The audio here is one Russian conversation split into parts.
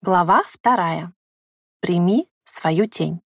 Глава 2. Прими свою тень.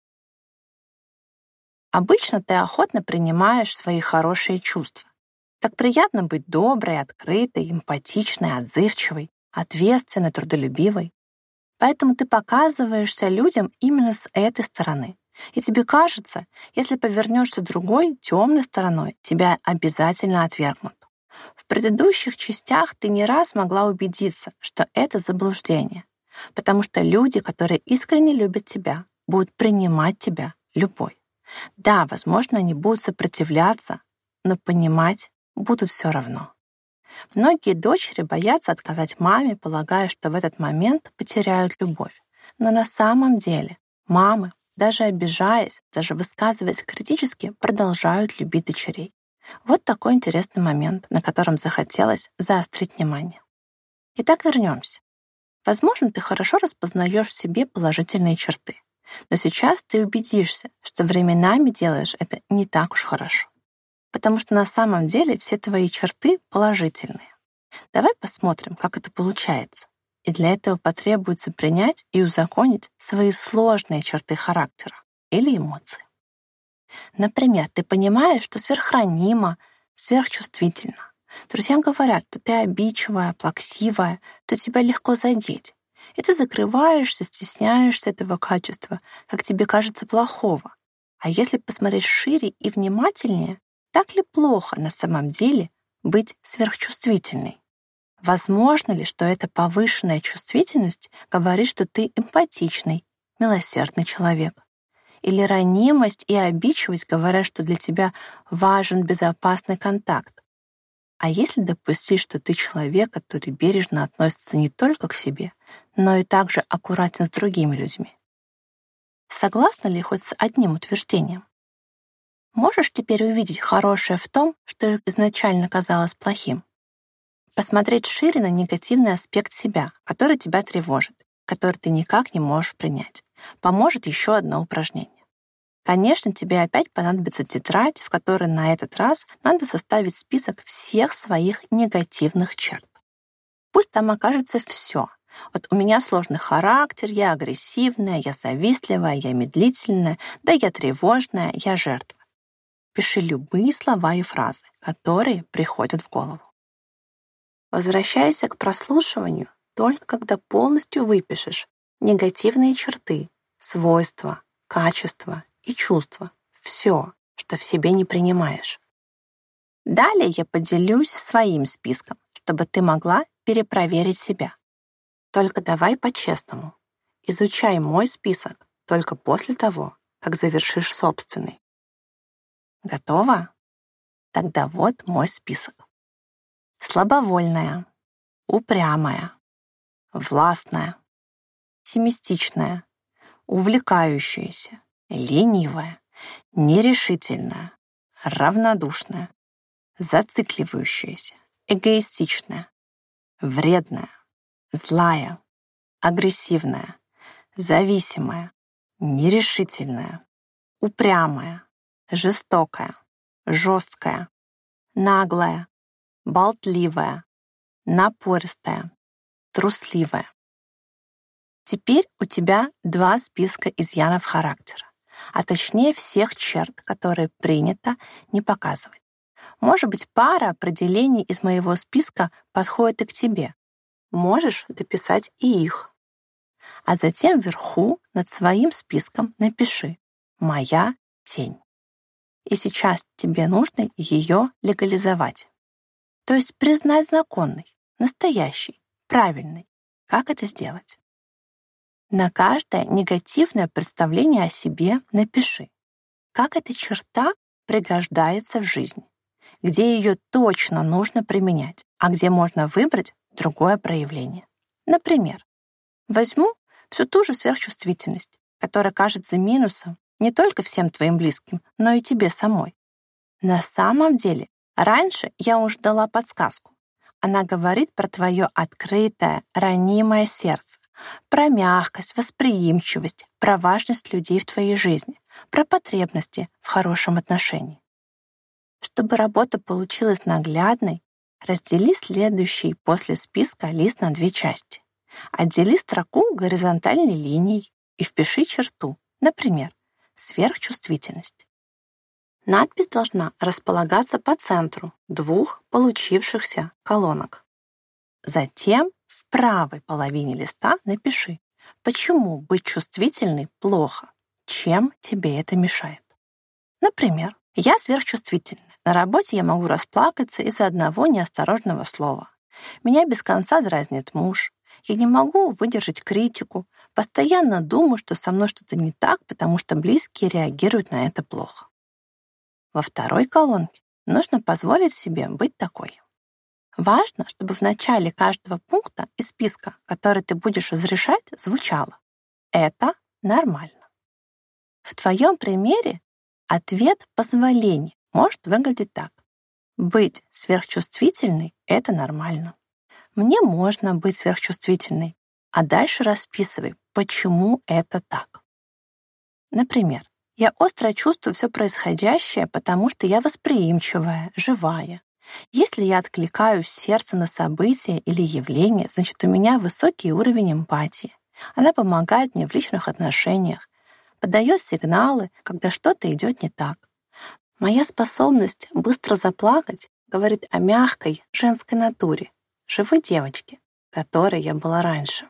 Обычно ты охотно принимаешь свои хорошие чувства. Так приятно быть доброй, открытой, эмпатичной, отзывчивой, ответственной, трудолюбивой. Поэтому ты показываешься людям именно с этой стороны. И тебе кажется, если повернешься другой, темной стороной, тебя обязательно отвергнут. В предыдущих частях ты не раз могла убедиться, что это заблуждение. Потому что люди, которые искренне любят тебя, будут принимать тебя любой. Да, возможно, они будут сопротивляться, но понимать будут все равно. Многие дочери боятся отказать маме, полагая, что в этот момент потеряют любовь. Но на самом деле мамы, даже обижаясь, даже высказываясь критически, продолжают любить дочерей. Вот такой интересный момент, на котором захотелось заострить внимание. Итак, вернемся. Возможно, ты хорошо распознаешь в себе положительные черты, но сейчас ты убедишься, что временами делаешь это не так уж хорошо, потому что на самом деле все твои черты положительные. Давай посмотрим, как это получается. И для этого потребуется принять и узаконить свои сложные черты характера или эмоции. Например, ты понимаешь, что сверхранима, сверхчувствительна. Друзья говорят, что ты обидчивая, плаксивая, то тебя легко задеть. И ты закрываешься, стесняешься этого качества, как тебе кажется, плохого. А если посмотреть шире и внимательнее, так ли плохо на самом деле быть сверхчувствительной? Возможно ли, что эта повышенная чувствительность говорит, что ты эмпатичный, милосердный человек? Или ранимость и обидчивость говорят, что для тебя важен безопасный контакт? А если допустить, что ты человек, который бережно относится не только к себе, но и также аккуратен с другими людьми? Согласна ли хоть с одним утверждением? Можешь теперь увидеть хорошее в том, что изначально казалось плохим? Посмотреть шире на негативный аспект себя, который тебя тревожит, который ты никак не можешь принять. Поможет еще одно упражнение. Конечно, тебе опять понадобится тетрадь, в которой на этот раз надо составить список всех своих негативных черт. Пусть там окажется все. Вот у меня сложный характер, я агрессивная, я завистливая, я медлительная, да я тревожная, я жертва. Пиши любые слова и фразы, которые приходят в голову. Возвращайся к прослушиванию только когда полностью выпишешь негативные черты, свойства, качества и чувства, все, что в себе не принимаешь. Далее я поделюсь своим списком, чтобы ты могла перепроверить себя. Только давай по-честному. Изучай мой список только после того, как завершишь собственный. Готова? Тогда вот мой список. Слабовольная, упрямая, властная, пессимистичная, увлекающаяся, ленивая, нерешительная, равнодушная, зацикливающаяся, эгоистичная, вредная, злая, агрессивная, зависимая, нерешительная, упрямая, жестокая, жесткая, наглая, болтливая, напористая, трусливая. Теперь у тебя 2 списка изъянов характера, а точнее всех черт, которые принято не показывать. Может быть, пара определений из моего списка подходит и к тебе. Можешь дописать и их. А затем вверху над своим списком напиши «Моя тень». И сейчас тебе нужно ее легализовать. То есть признать законной, настоящей, правильной. Как это сделать? На каждое негативное представление о себе напиши, как эта черта пригождается в жизни, где ее точно нужно применять, а где можно выбрать другое проявление. Например, возьму всю ту же сверхчувствительность, которая кажется минусом не только всем твоим близким, но и тебе самой. На самом деле, раньше я уже дала подсказку. Она говорит про твое открытое, ранимое сердце, про мягкость, восприимчивость, про важность людей в твоей жизни, про потребности в хорошем отношении. Чтобы работа получилась наглядной, раздели следующий после списка лист на 2 части. Отдели строку горизонтальной линией и впиши черту, например, сверхчувствительность. Надпись должна располагаться по центру двух получившихся колонок. Затем в правой половине листа напиши, почему быть чувствительной плохо, чем тебе это мешает. Например, я сверхчувствительна. На работе я могу расплакаться из-за одного неосторожного слова. Меня без конца дразнит муж. Я не могу выдержать критику. Постоянно думаю, что со мной что-то не так, потому что близкие реагируют на это плохо. Во второй колонке нужно позволить себе быть такой. Важно, чтобы в начале каждого пункта из списка, который ты будешь разрешать, звучало: «Это нормально». В твоем примере ответ позволения может выглядеть так: быть сверхчувствительной — это нормально. Мне можно быть сверхчувствительной, а дальше расписывай, почему это так. Например, я остро чувствую все происходящее, потому что я восприимчивая, живая. Если я откликаюсь сердцем на события или явления, значит, у меня высокий уровень эмпатии. Она помогает мне в личных отношениях, подает сигналы, когда что-то идет не так. Моя способность быстро заплакать говорит о мягкой женской натуре, живой девочке, которой я была раньше.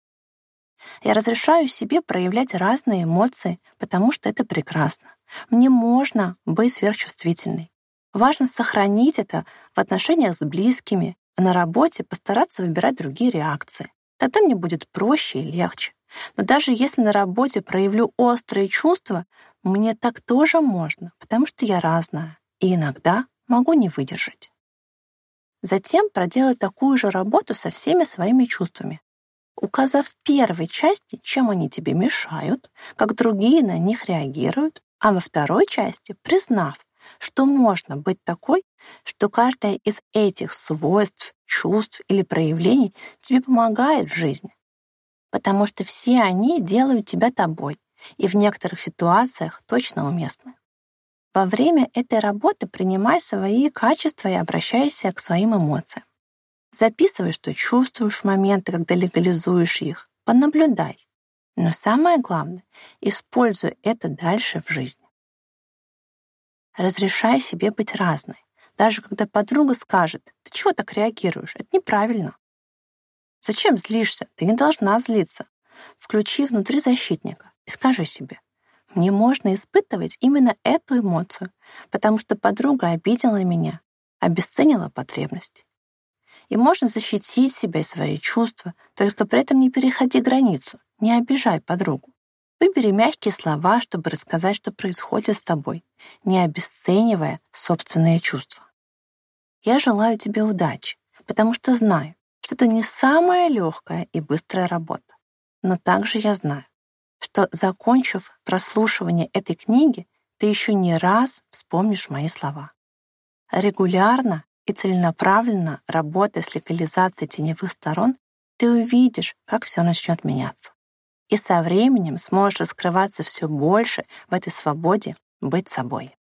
Я разрешаю себе проявлять разные эмоции, потому что это прекрасно. Мне можно быть сверхчувствительной. Важно сохранить это в отношениях с близкими, а на работе постараться выбирать другие реакции. Тогда мне будет проще и легче. Но даже если на работе проявлю острые чувства, мне так тоже можно, потому что я разная и иногда могу не выдержать. Затем проделай такую же работу со всеми своими чувствами, указав в первой части, чем они тебе мешают, как другие на них реагируют, а во второй части признав, что можно быть такой, что каждое из этих свойств, чувств или проявлений тебе помогает в жизни, потому что все они делают тебя тобой и в некоторых ситуациях точно уместны. Во время этой работы принимай свои качества и обращайся к своим эмоциям. Записывай, что чувствуешь в моменты, когда легализуешь их. Понаблюдай. Но самое главное, используй это дальше в жизни. Разрешай себе быть разной. Даже когда подруга скажет: «Ты чего так реагируешь? Это неправильно». Зачем злишься? Ты не должна злиться. Включи внутри защитника и скажи себе: «Мне можно испытывать именно эту эмоцию, потому что подруга обидела меня, обесценила потребности». И можно защитить себя и свои чувства, только при этом не переходи границу, не обижай подругу. Выбери мягкие слова, чтобы рассказать, что происходит с тобой, не обесценивая собственные чувства. Я желаю тебе удачи, потому что знаю, что это не самая легкая и быстрая работа. Но также я знаю, что, закончив прослушивание этой книги, ты еще не раз вспомнишь мои слова. Регулярно и целенаправленно работая с легализацией теневых сторон, ты увидишь, как все начнет меняться. И со временем сможешь раскрываться все больше в этой свободе быть собой.